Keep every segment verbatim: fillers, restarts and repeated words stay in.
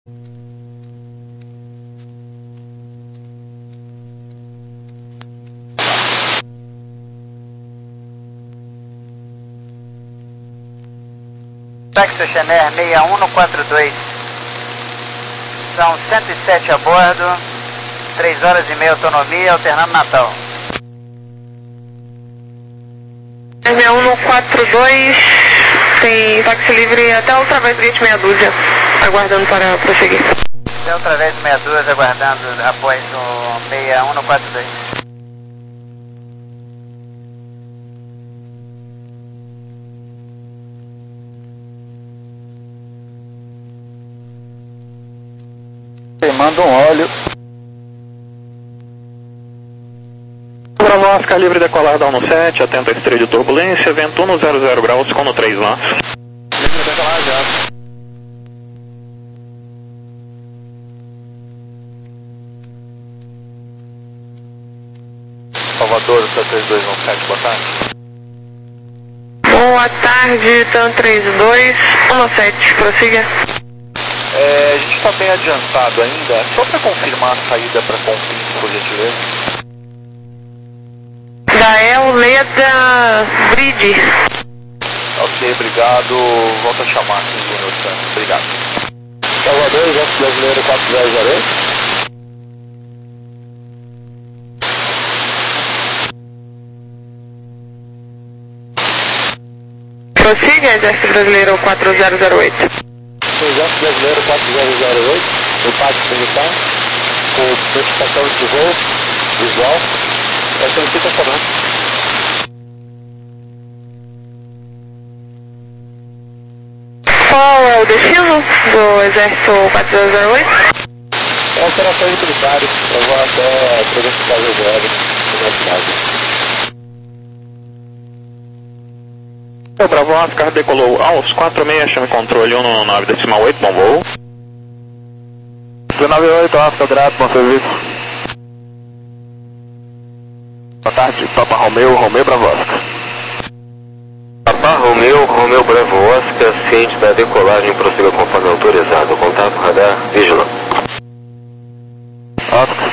Táxi Oceanair seis um quatro dois. São cento e sete a bordo, três horas e meia autonomia, alternando Natal. seis um quatro dois, tem táxi livre até o Ultravice Gate meia dúzia, aguardando para prosseguir. Até o Ultravice meia dúzia, aguardando após o seis um quatro dois. Manda um óleo. Bravo Oscar, livre decolar da sete, atento a estreia de turbulência, vento um zero zero graus, com no três lá. Livre decolar já. Salvador, T três dois um sete, boa tarde. Boa tarde, TAM três dois um sete, prossiga. É, a gente está bem adiantado ainda, só para confirmar a saída para Confins, por gentileza. Da El Leda Bridge. Ok, obrigado. Volto a chamar aqui, Júnior Santos. Obrigado. Salvador, Exército Brasileiro quatro zero zero oito. Prossiga, Exército Brasileiro quatro zero zero oito. Exército Brasileiro quatro zero zero oito, impacto militar, com notificação de voo, visual, é solicita comando. Qual é o destino do Exército quatro zero zero oito? É operações militares, eu vou até trezentos e quatro zero na cidade. O Bravo Oscar decolou aos quatro seis, chame controle um no nove decimal oito, bom voo. dezenove oito, Oscar, grato, bom serviço. Boa tarde, Papa Romeu, Romeu Bravo Oscar. Papa Romeu, Romeu Bravo Oscar, ciente da decolagem, prossiga conforme autorizado. Contato radar, vigilante. Oscar.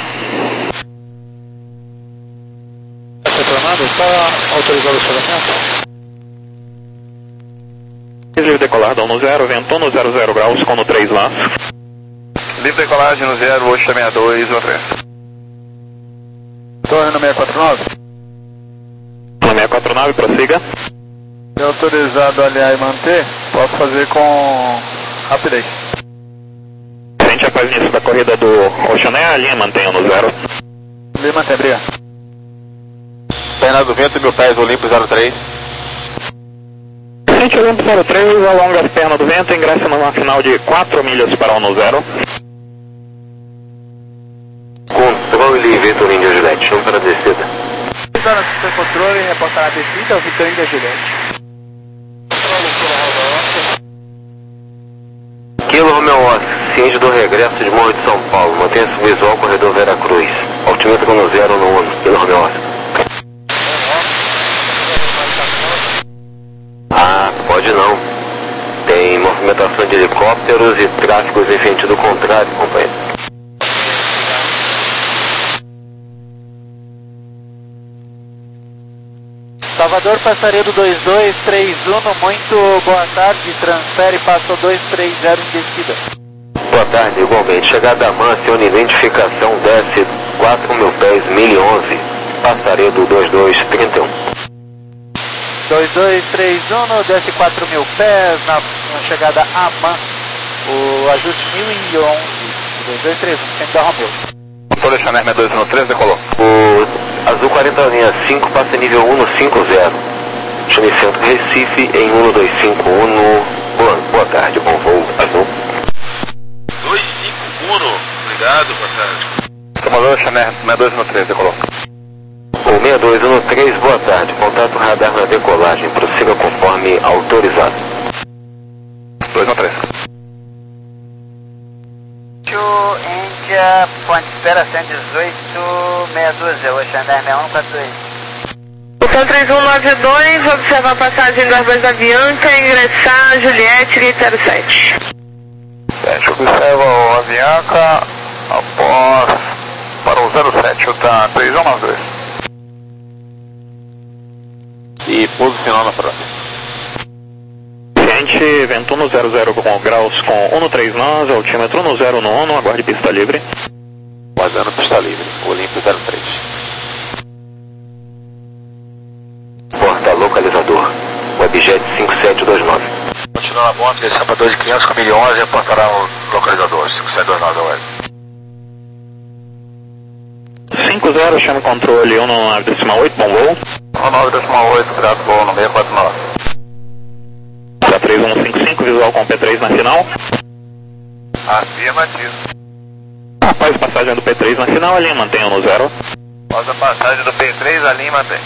Está autorizado o chaveamento? Livre decolar da um zero, vento um zero zero graus, com no três lá. Livre decolagem no zero, oito seis dois, um três. Torre no seis quatro nove. No seis quatro nove, prossiga. É autorizado aliar e manter, posso fazer com rapidez. Frente após início da corrida do Oceanair, a linha mantenha no zero. Linha mantém, obrigado. Perna do vento, mil pés, Olimpo zero três. Frente Olimpo zero três, alonga as pernas do vento, ingressa numa final de quatro milhas para o no zero. Controle Vitor Índia Gillette, um para a descida. Vitor, seu controle, reportar a descida, Vitor Índia Gillette. Kilo Romeu Oscar, ciente do regresso de Morro de São Paulo, mantenha-se visual corredor Veracruz. Altímetro no zero no um, Kilo Romeu Oscar. Ah, pode não. Tem movimentação de helicópteros e tráfegos em sentido contrário, companheiro. Salvador, passaredo dois dois três um, muito boa tarde, transfere, passou dois três zero em descida. Boa tarde, igualmente. Chegada a Mancione, identificação, desce quatro mil pés, mil e onze, passaredo dois dois três um. dois dois três um, desce quatro mil pés, na, na chegada a Man, o ajuste mil e onze, dois dois três um, centro da Romeu. Controle Chanel seis dois um três, decolou. O Azul quarenta linha cinco passa nível um cinco zero. Chame centro Recife em um dois cinco um. Boa, boa tarde, bom voo, Azul. dois cinco um, obrigado, boa tarde. Comandante Chanel seis dois um três, decolou. O seis dois um três, boa tarde. Contato radar na decolagem. Prossiga conforme autorizado. dois um três. Índia, ponte espera cento e dezoito, meia dúzia, Oceanair seis um quatro dois. Então três um nove dois, observar a passagem do Airbus da Avianca, ingressar Juliette, gate zero sete. Sete, observa o Avianca, após para o zero sete, tá três um nove dois. E pouso final na frente. Ciente, vento no zero zero graus com um no três nós, altímetro no zero no um, aguarde pista livre. Guardando pista livre, Olímpio zero três. Porta localizador, Webjet cinco sete dois nove. Continuando a ponta, descendo para doze mil e quinhentos com mil e onze, reportará o localizador, cinco sete dois nove, web. cinco zero, chame controle um nove decimal oito, bom voo. um nove decimal oito, grato voo no seis quatro nove. P três um cinco cinco, visual com P três na final. Afirmativo. Após passagem do P três na final, a linha mantenha no zero. Após a passagem do P três, a linha mantém.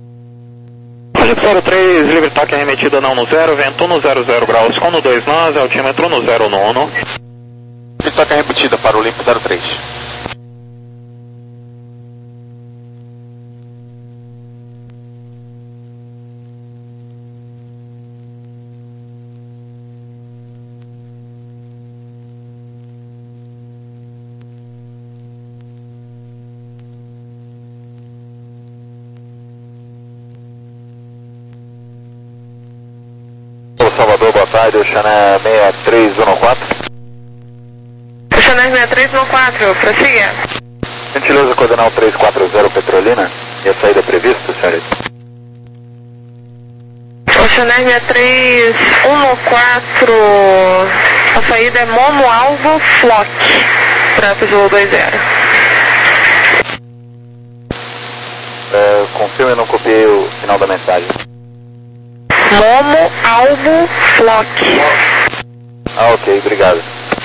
zero três, livre toque arremetida não no zero, vento no zero zero graus com no dois nós, altímetro no zero nono. Livre toque arremetida para o Olímpio zero três. Salvador, boa tarde, o Chané seis três um quatro. O Chané seis três um quatro, prossiga. Gentileza coordenar o três quatro zero Petrolina e a saída prevista, senhorita. O Chané seis três um quatro, a saída é Momo Alvo Flock, para Azul dois zero. É, confirme, eu não copiei o final da mensagem. Momo Alvo Flock. Ah, ok, obrigado.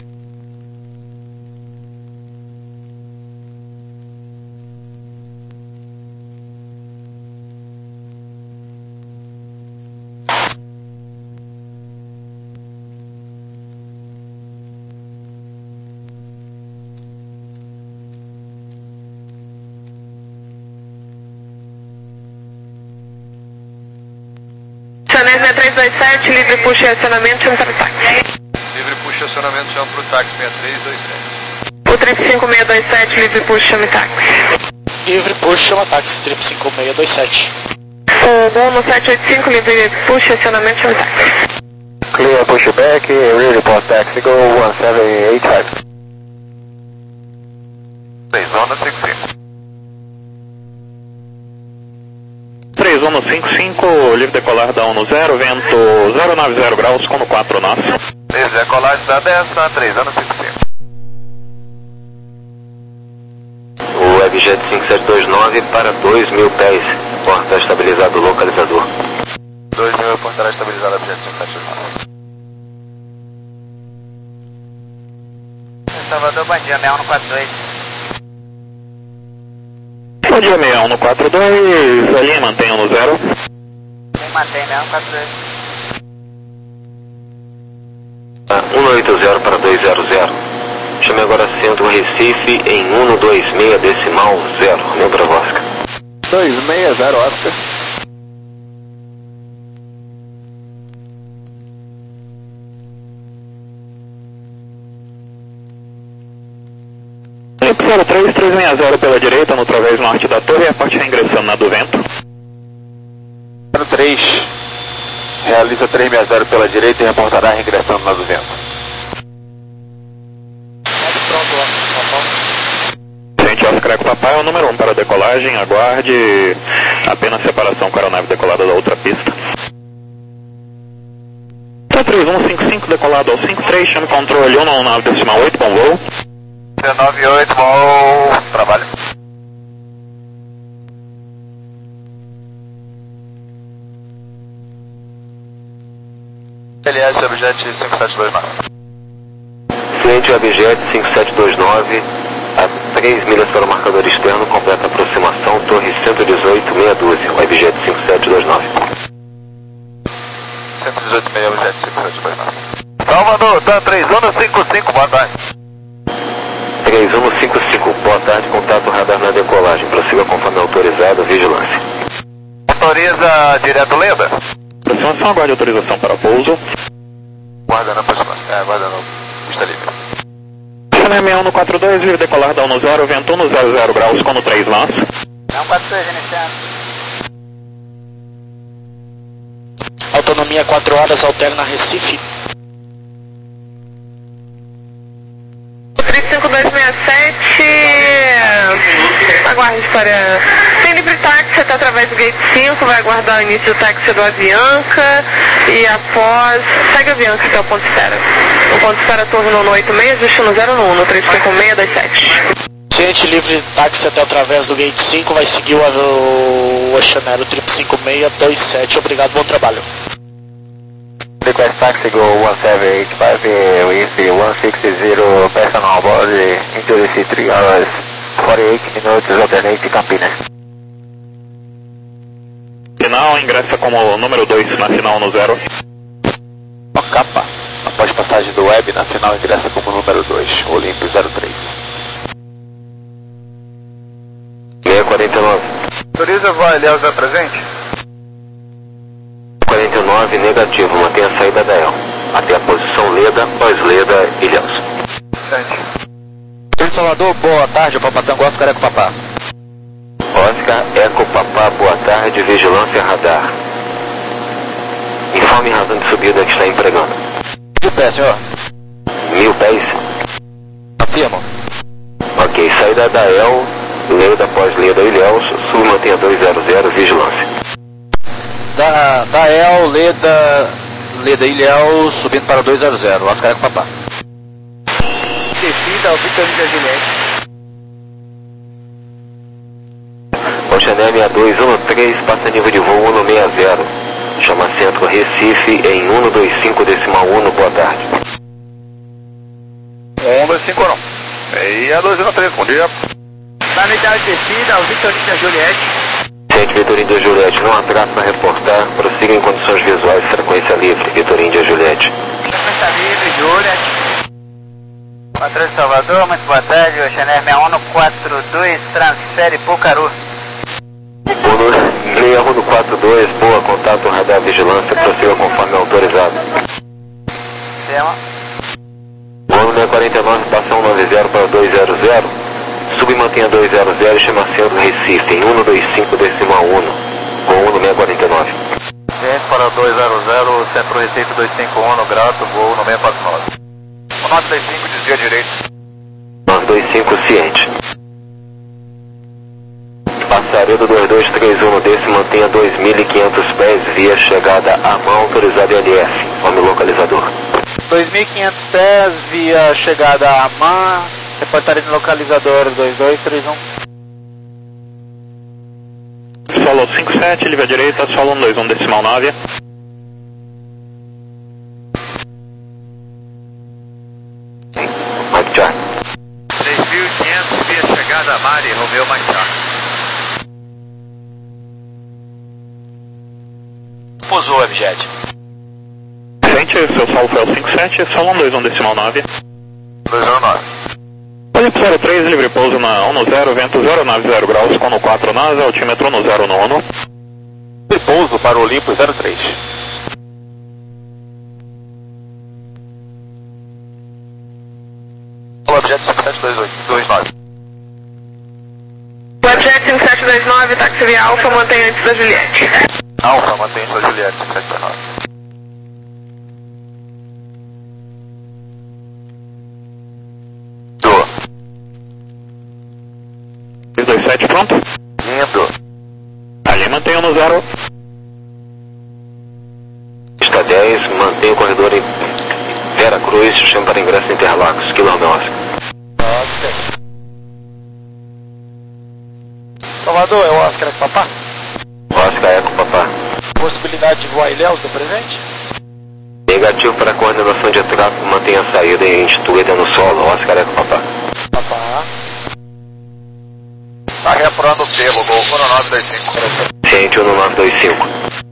Chané seis três dois sete, livre puxa e acionamento, chama para o táxi. Livre puxa acionamento, chama para o táxi seis três dois sete. O três cinco seis dois sete, livre puxa, chama táxi. Livre puxa, chama táxi, triplo cinco seis dois sete. O Mono sete oito cinco, livre puxa e acionamento, chama táxi. Clear pushback, rear report taxi, go one seven eight five. três zona cinco cinco. três um cinco cinco, livre decolar da um no zero, vento zero nove zero graus com no quatro nós. Livre decolar da dessa, três zona cinco cinco. O Webjet cinco sete dois nove para dois mil pés, porta estabilizado localizador. dois mil portará estabilizado Webjet cinco sete dois nove. Salvador, bom dia, seis um quatro dois. Bom dia, seis um quatro dois, a linha mantenha no zero. Quem mantém, seis um quatro dois. um oito zero para dois zero zero. Chame agora centro Recife em um dois seis decimal zero, Neutra Vosca. dois seis zero Oscar. zero três três seis zero pela direita, no través norte da torre, a parte ingressando na do vento. zero três, realiza três seis zero pela direita e reportará regressando na do vento. Gente, Oscar Eco Papai é o número um para decolagem, aguarde apenas separação com a aeronave decolada da outra pista. três um cinco cinco decolado ao cinco três, chame controle um nove decimal oito, bom voo. nove oito, bom trabalho. L S Objet cinco sete dois nove. Cliente Webjet cinco sete dois nove, a três milhas para o marcador externo, completa aproximação, torre cento e dezoito, meia dúzia, Webjet cinco sete dois nove. cento e dezoito, meia Webjet cinco sete dois nove. Salvador, tá três um cinco cinco, boa tarde. três um cinco cinco, boa tarde, contato radar na decolagem, prossiga conforme autorizado, vigilância. Autoriza direto Lenda? Aproximação, aguarde autorização para pouso. Guarda na aproximação, é, guarda na pista livre. Chanel seis um quatro dois, livre decolar da um zero, vento um zero zero graus, com três nós. um quatro dois, iniciando. Autonomia quatro horas, alterna Recife. três cinco dois seis sete, aguarde para... Tem livre táxi até através do gate cinco, vai aguardar o início do táxi do Avianca e após... Segue a Avianca até o ponto de espera. O ponto de espera turno no oito seis, ajuste no zero um no três cinco seis dois sete. Ciente livre táxi até através do gate cinco, vai seguir o Oceanero três cinco seis dois sete. Obrigado, bom trabalho. Request taxi go one seven eight five with one six zero personal board into the C three hours forty-eight minutes alternate Campinas. Final, ingressa como número dois na final no zero. Capa, após passagem do web, na final ingressa como número dois, Olímpio zero três. seis quarenta e nove. Autoriza voar Ilhéus é presente? quarenta e nove, negativo, mantenha a saída da E L. Até a posição Leda, pós-Leda, Ilhéus. Centro Salvador, boa tarde, Papatango, Oscar Eco Papá. Oscar Eco Papá, boa tarde, vigilância radar. Informe razão de subida que está empregando. Mil pés, senhor. Mil pés? Afirmo. Ok, saída da E L, Leda, pós-Leda, Ilhéus, sul mantenha dois zero zero, vigilância. Da, da E L, Leda, Leda Ilhéu, subindo para dois zero zero, Oscar Eco Papá. Descida ao Vitor Índia Juliette. Oceané seis dois um três, passa nível de voo um seis zero. Chama centro Recife em um dois cinco decimal um, boa tarde. um dois cinco não. E a dois um três, bom dia. Na unidade de descida ao Vitor Índia Juliette. Ciente Vitor Índia Juliette, não há traço para reportar, prossiga em condições visuais, frequência livre, Vitor Índia Juliette. Frequência livre, Juliette. Patrulha de Salvador, muito boa tarde, Oceané seis um quatro dois, transfere Pucaru. seis um quatro dois, boa, contato radar vigilância, prossiga conforme autorizado. Tema. Voo seis quarenta e nove, passa um nove zero para dois zero zero, sub mantenha dois zero zero e chama centro Recife em um dois cinco decimal um, com um seis quarenta e nove. Ciente para dois zero zero, centro Recife dois cinco um, grato, voo no seis quatro nove. O nove dois cinco, desvia direito. nove dois cinco, ciente. Passaredo dois dois três um, desse mantenha dois mil e quinhentos pés, via chegada à mão autorizada L F, nome localizador. dois mil e quinhentos pés, via chegada a AMAN, reportaria no localizador dois dois três um. Solo cinco sete, livre à direita, solo um dois um decimal nove. Mike Charlie. três mil e quinhentos, via chegada a Mari, Romeu Machado. Pousou, Abjet. Gente, seu solo foi o cinco sete, solo um dois um decimal nove. dois zero nove. Olímpio zero três, livre pouso na um zero, vento zero nove zero graus, com quatro nós, altímetro no zero nono. Livre pouso para o Olímpio zero três. Objeto cinco sete dois oito, dois nove. Webjet cinco sete dois nove, táxi via Alfa, mantém antes da Juliette. Alfa, mantém sua Juliette cinco sete dois nove. Do. dois dois sete, pronto? Indo. Ali mantém no zero. Pista dez, mantém o corredor em Vera Cruz, chama para ingresso em Interlagos, quilômetro Oscar. Salvador, é o Oscar Eco Papá. Oscar Eco Papá. Possibilidade de voar Ilhéus do presente? Negativo para coordenação de tráfego, mantenha a saída instituída no solo, Oscar Eco Papá. Papá. Está reapurando o pelo, gol um nove dois cinco. Ciente um nove dois cinco.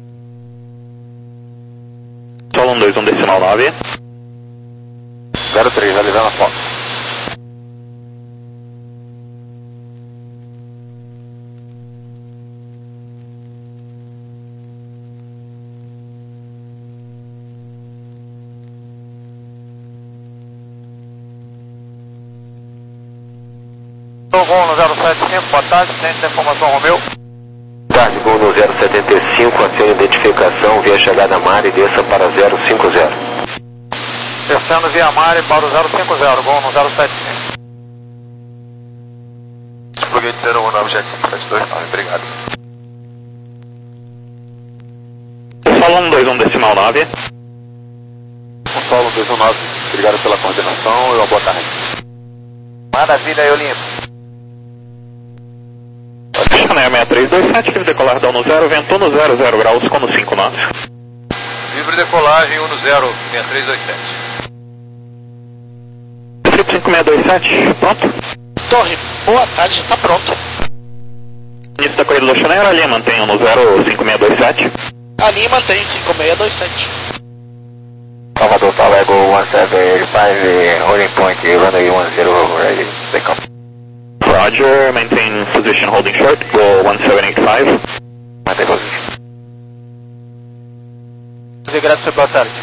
Solo um dois um decimal nove. zero três, alisando a foto. Gol no zero sete cinco, boa tarde, ciente da informação Romeu. Tarde, Gol no zero setenta e cinco, acione identificação via chegada Mare e desça para zero cinco zero. Descendo via Mare para o zero cinco zero, Gol no zero sete cinco. Foguete zero um nove jet cinco sete dois nove, obrigado. Solo um dois um decimal nove. Solo um dois um nove, obrigado pela coordenação e uma boa tarde. Maravilha, eu limpo. Chanel seis três dois sete, livre decolar da um zero, vento um zero zero graus, com cinco nove. Livre decolagem um zero seis três dois sete. cinco seis dois sete, pronto. Torre, boa tarde, está pronto. Início da corrida do Chanel, a linha mantém um zero cinco seis dois sete. A linha mantém cinco seis dois sete. Salvador Talego one seven eight five, holding point, runway one zero, ready, take off. Roger, maintain position holding short, go one seven eight five. Mantém position. Obrigado, boa tarde.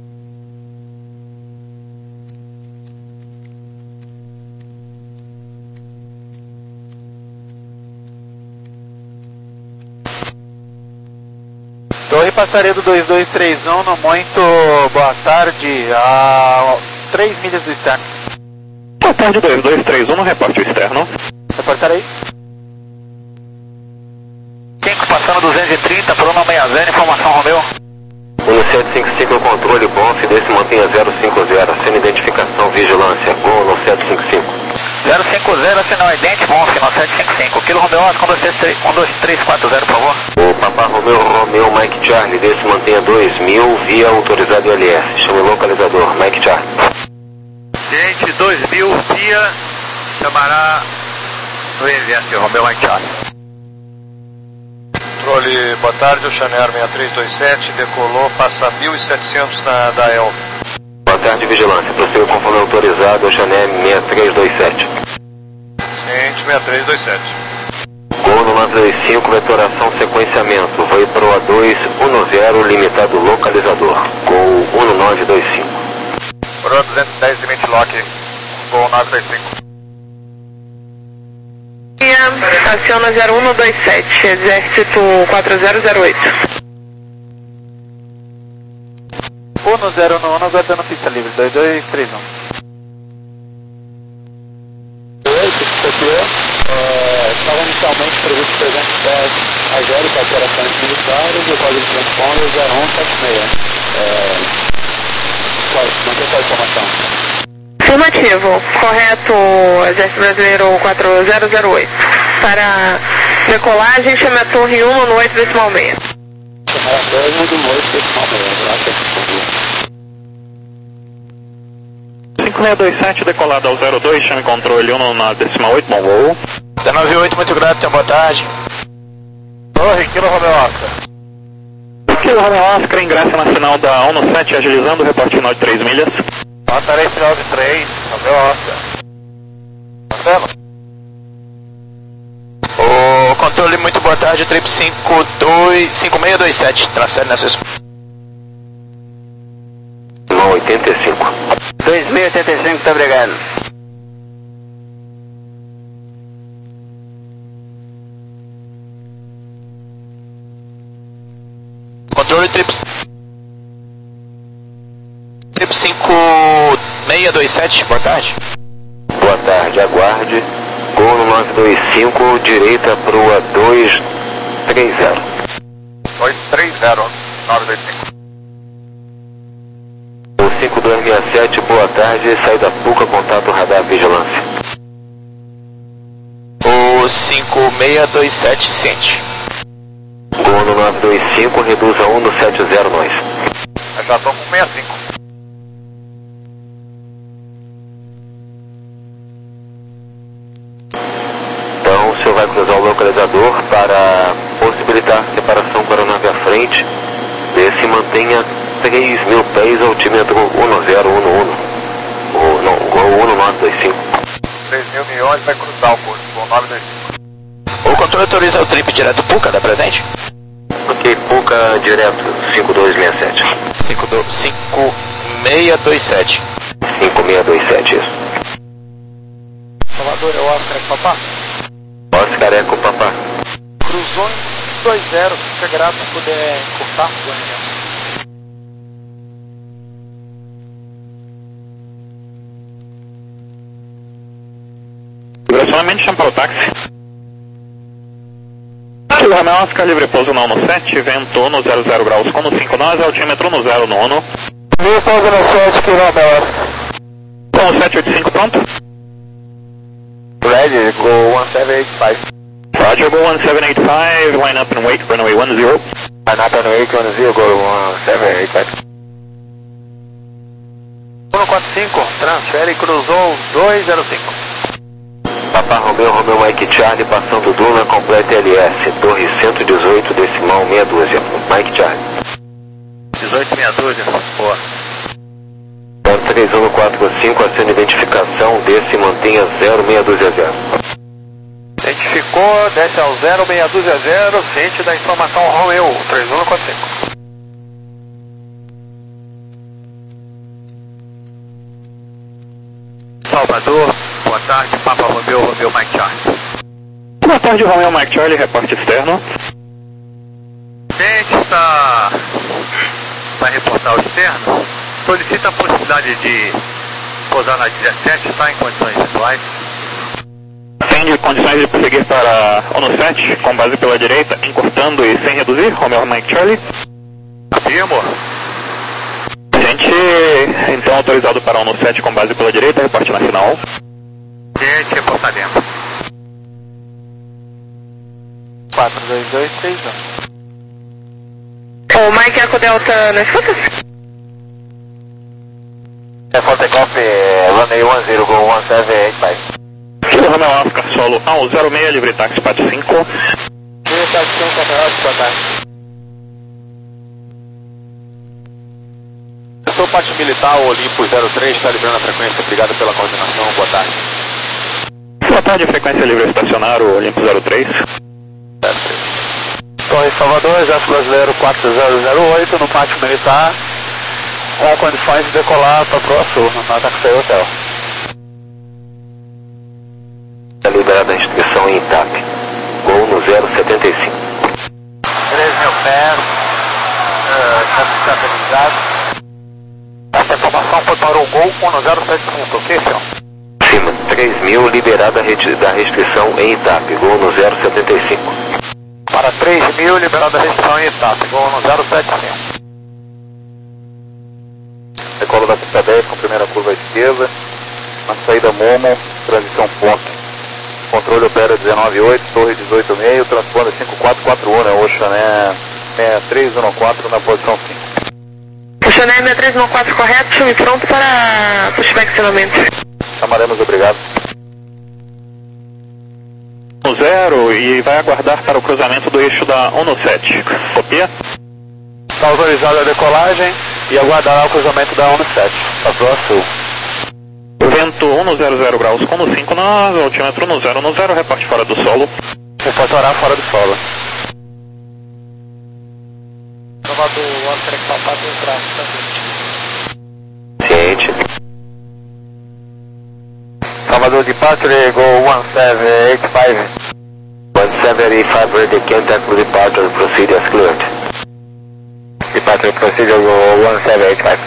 Torre Passaredo dois dois três um, no muito boa tarde, a três milhas do externo. Boa tarde, dois dois três um, no reporte externo. Reportar aí. cinco passando duzentos e trinta, por uma meia zero, informação Romeu. um sete cinco cinco, controle bom, se desse mantenha zero cinco zero, sem identificação, vigilância, Gol no sete cinco cinco. zero cinco zero, sinal idêntico, bom, sinal sete cinco cinco. Kilo Romeu, um dois três quatro zero, por favor. O Papa Romeu, Romeu, Mike Charlie, desse mantenha dois mil, via autorizado L S, chame o localizador, Mike Charlie. Gente, dois mil, via, chamará no I V S, Romeu, Mike Charlie. Controle, boa tarde, o Chanel seis três dois sete, decolou, passa mil e setecentos na da E L. Boa tarde, vigilância, prossiga conforme autorizado, o Chanel seis três dois sete. Ciente, seis três dois sete. Gol no nove dois cinco, vetoração sequenciamento, vai para o A dois um zero, limitado localizador, Gol um nove dois cinco. Pro duzentos e dez, limite lock, Gol nove dois cinco. Aciona zero um dois sete, exército quatro zero zero oito. um zero um, aguardando pista livre, dois dois três um. Oi, isso aqui é, estava inicialmente previsto trezentos e dez a zero para operações militares e o código de transponder zero um sete seis. É, qual, não tem qual informação? Afirmativo, correto, Exército Brasileiro quatro zero zero oito. Para decolagem, chame a torre um no oito decimal seis. Chame a torre um no oito decimal seis, cinco seis dois sete, decolado ao zero dois, chame controle um na decimal oito, bom voo. dezenove oito, muito grato, tenha boa tarde. Torre, Kilo Romeu Oscar. Kilo Romeu Oscar, ingressa na final da um sete, agilizando o reporte final de três milhas. Passarei final de três, Romeu Oscar. Marcelo? O controle, muito boa tarde, trip cinco seis dois sete, transfere na sua esposa. oitenta e cinco. dois mil e oitenta e cinco, muito obrigado. Controle trip trip cinco seis dois sete, boa tarde. Boa tarde, aguarde. Gol no nove dois cinco, direita para o A dois três zero. dois três zero, nove dois cinco. O cinco dois seis sete, boa tarde, sai da Puca, contato radar vigilância. O cinco seis dois sete, ciente. Gol no nove dois cinco, reduza um no sete zero nós. Eu já estou com sessenta e cinco. Então o senhor vai cruzar o localizador para possibilitar a separação para a nave à frente. Desse mantenha três mil pés, altímetro um zero um um. Ou não, Gol um nove dois cinco. três mil milhões vai cruzar o curso, Gol nove dois cinco. O controle autoriza o trip direto Puca, dá presente? Ok, Puca direto, cinco dois seis sete. cinco seis dois sete. cinco seis dois sete, isso. Salvador Salvador, é o Oscar Eco Papá. Oscar Eco Papá. Cruzou em dois zero, fica grato se puder encurtar o alinhamento. Direcionamento, chama para o táxi. Romeo Oscar, livre pouso no Uno sete, vento no zero zero graus com no cinco nós, altímetro no zero no Uno. Livre pouso no sete, que Romeo Oscar. Uno sete oito cinco, pronto. Ready, go one seven eight five. Roger, go one seven eight five, line up and wait, runway one zero. Line up and wait, one zero, go one seven eight five. um quatro cinco, transfere e cruzou dois zero cinco. Papa Romeo, Romeo Mike Charlie, passando Duna, completa L S, torre cento e dezoito, decimal meia dúzia. Mike Charlie. dezoito meia dúzia, boa. três um quatro cinco, acende identificação, desce e mantenha zero meia dúzia zero. Identificou, desce ao zero meia dúzia zero, ciente da informação Romeo, três um quatro cinco. Salvador, boa tarde, Papa Romeo, Romeo Mike Charlie. Boa tarde, Romeo Mike Charlie, reporte externo. Gente, está... vai reportar o externo. Solicita a possibilidade de pousar na dezessete, está em condições visuais. Tem condições de prosseguir para Uno sete, com base pela direita, encurtando e sem reduzir, Romeo Mike Charlie. Afirmo. Gente, então autorizado para Uno sete com base pela direita, reporte na final. Gente, reportamento. quatro dois dois três um. O Mike Eco Delta na escuta? É for takeoff, runway one zero, go one seven eight five. Kilo Romeo Oscar solo um zero seis, livre táxi Pat cinco. Livre táxi cinco, boa tarde. Eu sou o Pátio Militar, o Olimpo zero três, está livrando a frequência, obrigado pela coordenação, boa tarde. Boa tarde, frequência livre estacionar, o Olimpo zero três. Torre Salvador, Exército Brasileiro quatro zero zero oito, no Pátio Militar, com condições de decolar para Proa Sul, no Taxi Hotel. Está liberada a inscrição em Itap. Gol no zero setenta e cinco. três mil pés, uh, estabilizado. Essa informação foi para o Gol um zero sete cinco, ok, senhor? Cima, três mil, liberada a reti- da restrição em Itap. Gol no zero setenta e cinco. Para três mil, liberada a restrição em Itap, Gol no zero sete cinco. Decola da pista dez com primeira curva à esquerda, na saída Momo, transição ponto. Controle opera dezenove oito, torre dezoito meio, transponder cinco quatro quatro um, né? Ocean, né? seis três um quatro na posição cinco. Ocean seis três um quatro correto, chame pronto para pushback acionamento. Chamaremos, obrigado. No zero e vai aguardar para o cruzamento do eixo da Uno sete. Copia? Está autorizada a decolagem e aguardará o cruzamento da Uno sete, para Proa Sul. Vento um zero zero graus com no cinco nós, altímetro no zero no zero, reporte fora do solo. Reporte horário fora do solo. Salvador, o Oscar Eco Papá tem traço também. Ciente. Salvador Departure, go one seven eight five. one seven eight five, ready, contact with departure, proceed as cleared. Departure procedure, go one seven eight five.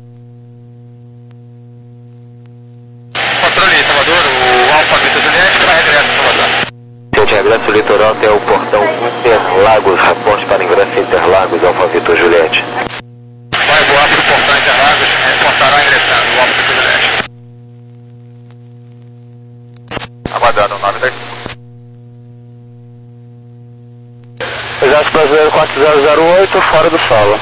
Controle Salvador, o Alfa Vitor Juliette para regresso Salvador. Gente, regresso litoral até o portão Interlagos, reporte para ingresso Interlagos, Alfa Vitor Juliette. Vai voar para o portão Interlagos, reportará ingressando o Alfa Vitor Juliette. Aguardando o nove dez. Exército Brasileiro quatro zero zero oito, fora do solo.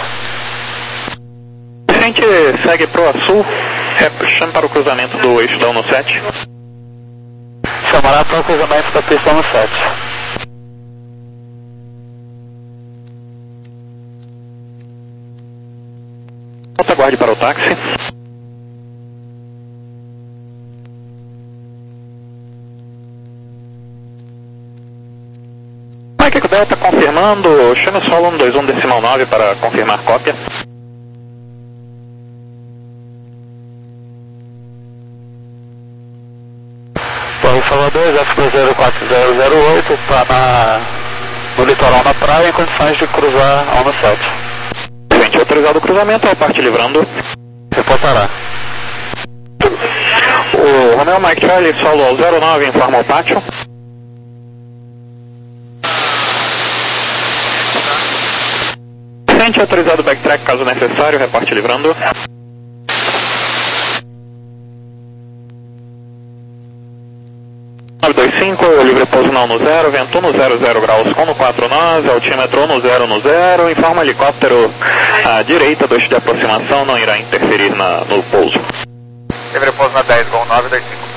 A gente segue Proa Sul, chama para o cruzamento do eixo da Uno sete. Chamará para o cruzamento da pista Uno sete. Aguarde para o táxi. Mike Eco Delta confirmando, chame o solo um dois um decimal nove para confirmar cópia. Torre Salvador dois, S Cruzeiro quatro zero zero oito, está na, no litoral na praia em condições de cruzar a ONU sete. Frente autorizado o cruzamento, a parte livrando. Reportará. O Romeo Mike Charlie, solo ao zero nove, informa o pátio. Frente autorizado backtrack caso necessário, reparte livrando. nove dois cinco, livre pouso no no zero, vento no zero zero graus com no quatro nós, altímetro no zero no zero, informa helicóptero à direita do eixo de aproximação, não irá interferir na, no pouso. Livre pouso na dez, vão nove dois cinco.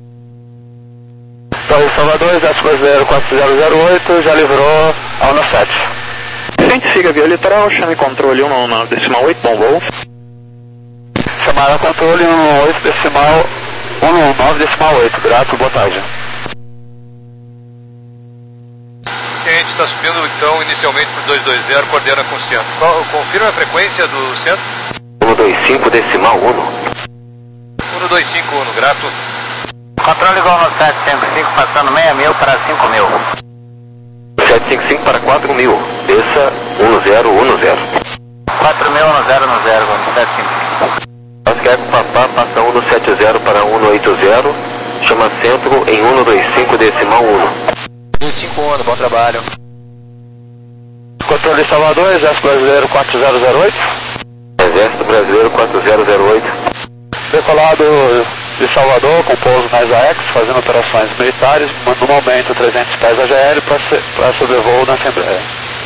Torre Salvador, S Cruzeiro quatro zero zero oito, já livrou a ONU sete. Frente siga via litoral, chame controle um um nove decimal oito, bom voo. Chamada controle um um oito decimal um um nove decimal oito, grato, boa tarde. A gente está subindo então inicialmente para dois dois zero, coordena com o centro. Qual, confirma a frequência do centro? um dois cinco decimal um. um dois cinco um, grato. Controle igual no sete cinco cinco, passando meio mil para cinco mil. sete cinco cinco para quatro mil, desça um zero um zero. quatro mil, um zero um zero, sete cinco cinco. Oscar Papá passa um sete zero para um oito zero, chama centro em um dois cinco decimal um. um cinco um, bom trabalho. Controle Salvador, Exército Brasileiro quatro zero zero oito. Exército Brasileiro quatro zero zero oito. Decolado de Salvador com pouso na ESAEX, fazendo operações militares, no momento trezentos pés A G L para sobrevoo na Assembleia.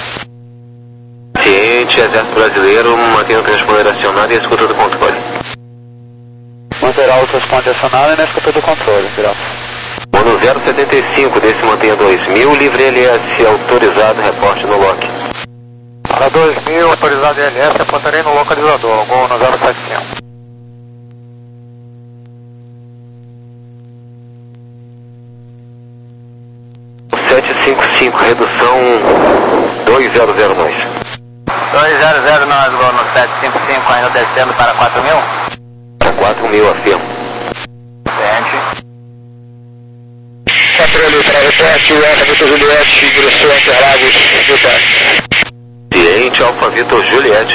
Ciente, Exército Brasileiro, mantém o transponder acionado e a escuta do controle. Manterá o transponder acionado e na escuta do controle, graças. Mono zero setenta e cinco, desse mantenha dois mil, livre L S, autorizado, reporte no lock. Para dois mil, autorizado L S, apontarei no localizador, gol no zero sete cinco. sete cinco cinco, redução dois zero zero nós. dois zero zero nós, gol no sete cinco cinco, ainda descendo para quatro mil. Para quatro mil, afirmo. Sente. Controle para repórte, Alfa Vitor Juliette, direção Interlagos, boa tarde. Ciente, Alfa Vitor Juliette.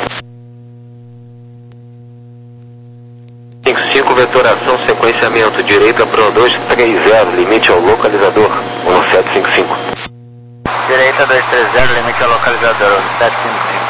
cinco cinco, vetoração, sequenciamento, direita para dois três zero, limite ao localizador, um sete cinco cinco. Direita dois três zero, limite ao localizador, um sete cinco cinco.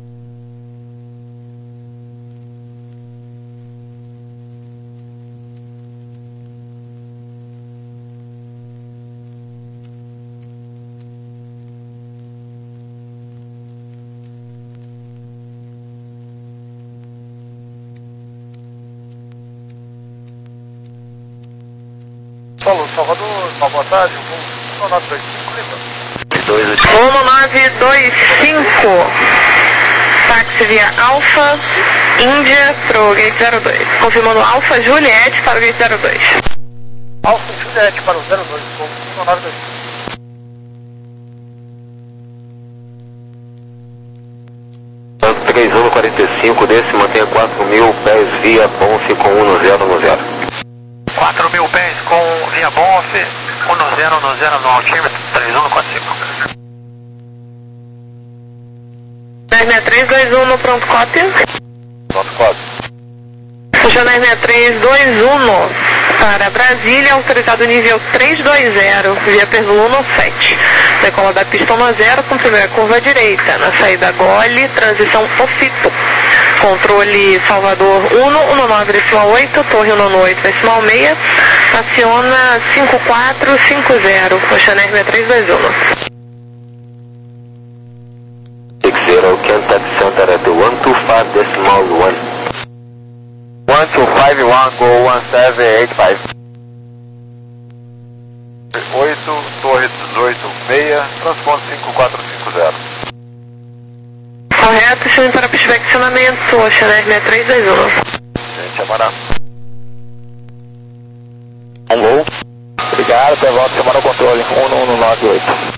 Paulo, Salvador, uma boa tarde, um nove dois cinco, lembra? um nove dois cinco, táxi via Alfa, Índia para o gate zero dois, confirmando Alfa Juliette para o gate zero dois. Alfa Juliette para o zero dois, um nove dois cinco. três um quarenta e cinco, desse mantenha quatro mil pés via Bonf com um zero no zero. quatro mil pés com via Bonf, um zero no zero no altímetro, três um quatro cinco. dez seis três dois um no pronto cópia. Pronto cópia. Funcionário dez seis três dois um para Brasília, autorizado nível três dois zero, via Perluno sete. Decola da pista um zero com primeira curva à direita, na saída Gole, transição Ofito. Controle Salvador um um nove decimal oito, Torre um oito decimal seis, aciona cinco quatro cinco zero, Oceaner dez seis três dois um. six zero, contact center at one two five decimal one. one two five one, go one seven eight five. oito, Torre dezoito seis, transponto cinco quatro cinco zero. Correto, chame para pista de acionamento, Oceaner dez seis três dois um. Gente, Amará. Um gol. Obrigado, até volta, semana controle, um um nove oito.